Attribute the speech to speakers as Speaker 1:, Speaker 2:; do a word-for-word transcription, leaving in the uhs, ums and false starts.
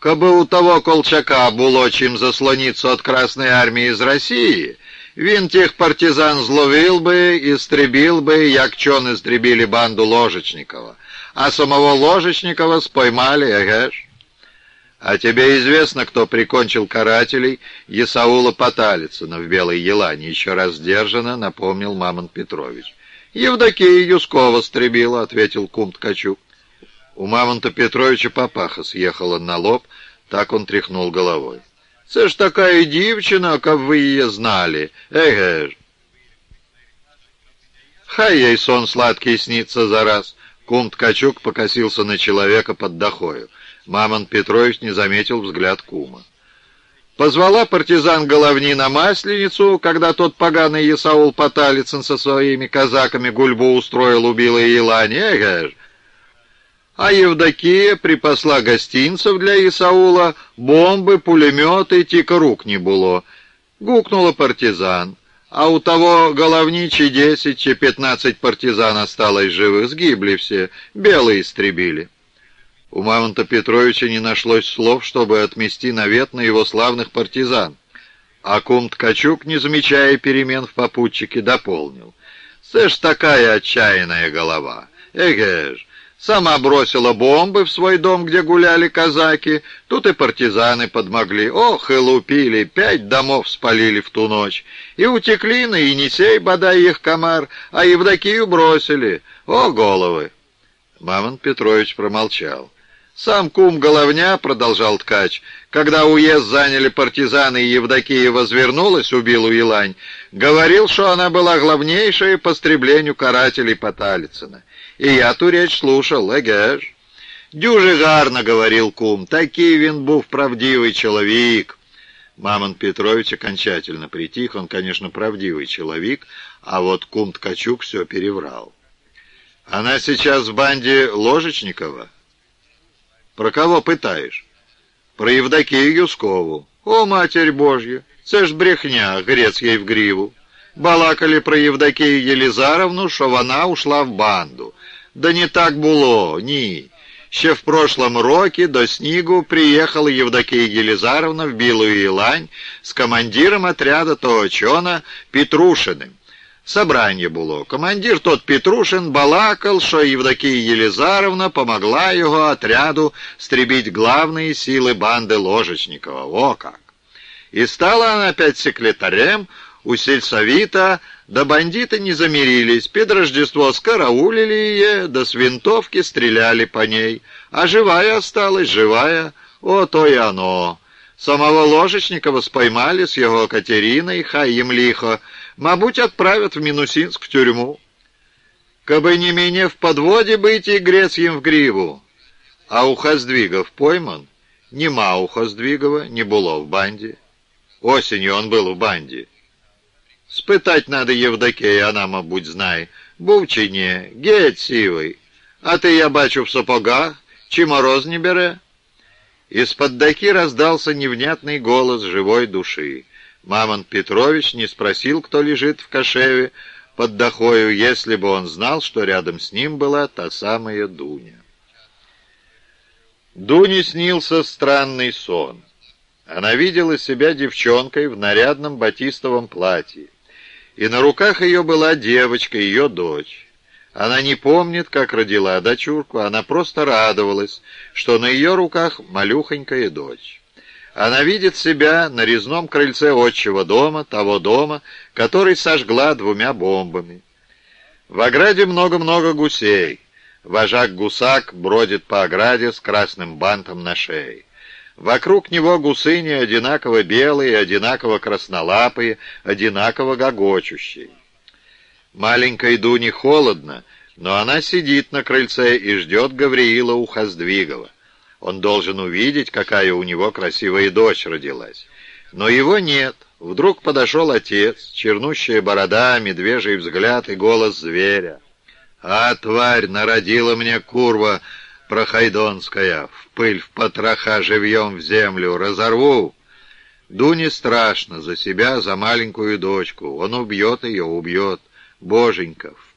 Speaker 1: Кабы у того Колчака было чем заслониться от Красной Армии из России, він тех партизан зловил бы, истребил бы, як чон истребили банду Ложечникова, а самого Ложечникова споймали, эге ж. А тебе известно, кто прикончил карателей Исаула Поталицына в Белой Елане? Еще раз сдержанно напомнил Мамонт Петрович. Евдокия Юскова стребила, ответил кум Ткачук. У Мамонта Петровича папаха съехала на лоб, так он тряхнул головой. Це ж такая дівчина, как вы ее знали, эге ж. Хай ей сон сладкий снится за раз. Кум Ткачук покосился на человека под дохою. Мамонт Петрович не заметил взгляд кума. Позвала партизан Головни на Масленицу, когда тот поганый Исаул Поталицын со своими казаками гульбу устроил у Белой Елани, эге ж. А Евдокия припасла гостинцев для Исаула, бомбы, пулеметы, тика рук не было. Гукнула партизан. А у того Головни чи десять, чи пятнадцать партизан осталось живых, сгибли все, белые истребили. У Мамонта Петровича не нашлось слов, чтобы отмести навет на его славных партизан. А кум Ткачук, не замечая перемен в попутчике, дополнил. «Це ж такая отчаянная голова! Эге ж! Сама бросила бомбы в свой дом, где гуляли казаки, тут и партизаны подмогли. Ох, и лупили, пять домов спалили в ту ночь. И утекли на Енисей, бодай их комар, а Евдокию бросили. О, головы!» Мамонт Петрович промолчал. «Сам кум Головня, — продолжал Ткач, — когда уезд заняли партизаны и Евдокия возвернулась, убил Елань, говорил, что она была главнейшая по стреблению карателей Поталицына. И я ту речь слушал, эге ж. Дюже гарно, — говорил кум, — такий він був правдивый человек». Мамонт Петрович окончательно притих, он, конечно, правдивый человек, а вот кум Ткачук все переврал. «Она сейчас в банде Ложечникова?» «Про кого пытаешь?» «Про Евдокию Юскову». «О, Матерь Божья! Це ж брехня, грець ей в гриву. Балакали про Евдокию Елизаровну, що вона ушла в банду. Да не так було, ні. Ще в прошлом році до снігу приїхала Евдокия Елизаровна в Білую Елань з командиром отряда того чона Петрушиним. Собрание было. Командир тот Петрушин балакал, что Евдокия Елизаровна помогла его отряду стребить главные силы банды Ложечникова. О как! И стала она опять секретарем у сельсовета, да бандиты не замирились. Під Рождество скараулили ее, да с винтовки стреляли по ней. А живая осталась, живая. О, то и оно. Самого Ложечникова споймали с его Катериной, хай им лихо. Мабуть, отправят в Минусинск в тюрьму. Кабы не менее в подводе быть и грец им в гриву. А у Хоздвигов пойман? Нема у Хоздвигова, не было в банде. Осенью он был в банде. Спитать надо Евдокия, она, мабуть, знає. Був чи не, геть сивий. А ты, я бачу, в сапогах, чи мороз не бере? Из-под доки раздался невнятный голос живой души. Мамонт Петрович не спросил, кто лежит в кошеве под дохою, если бы он знал, что рядом с ним была та самая Дуня. Дуне снился странный сон. Она видела себя девчонкой в нарядном батистовом платье, и на руках ее была девочка, ее дочь. Она не помнит, как родила дочурку, она просто радовалась, что на ее руках малюхонькая дочь. Она видит себя на резном крыльце отчего дома, того дома, который сожгла двумя бомбами. В ограде много-много гусей. Вожак-гусак бродит по ограде с красным бантом на шее. Вокруг него гусыни одинаково белые, одинаково краснолапые, одинаково гогочущие. Маленькой Дуне холодно, но она сидит на крыльце и ждет Гавриила у Хоздвигова. Он должен увидеть, какая у него красивая дочь родилась. Но его нет. Вдруг подошел отец, чернущая борода, медвежий взгляд и голос зверя. «А, тварь, народила мне курва прохайдонская, в пыль, в потроха живьем в землю, разорву!» Дуне страшно за себя, за маленькую дочку. Он убьет ее, убьет. Боженька, в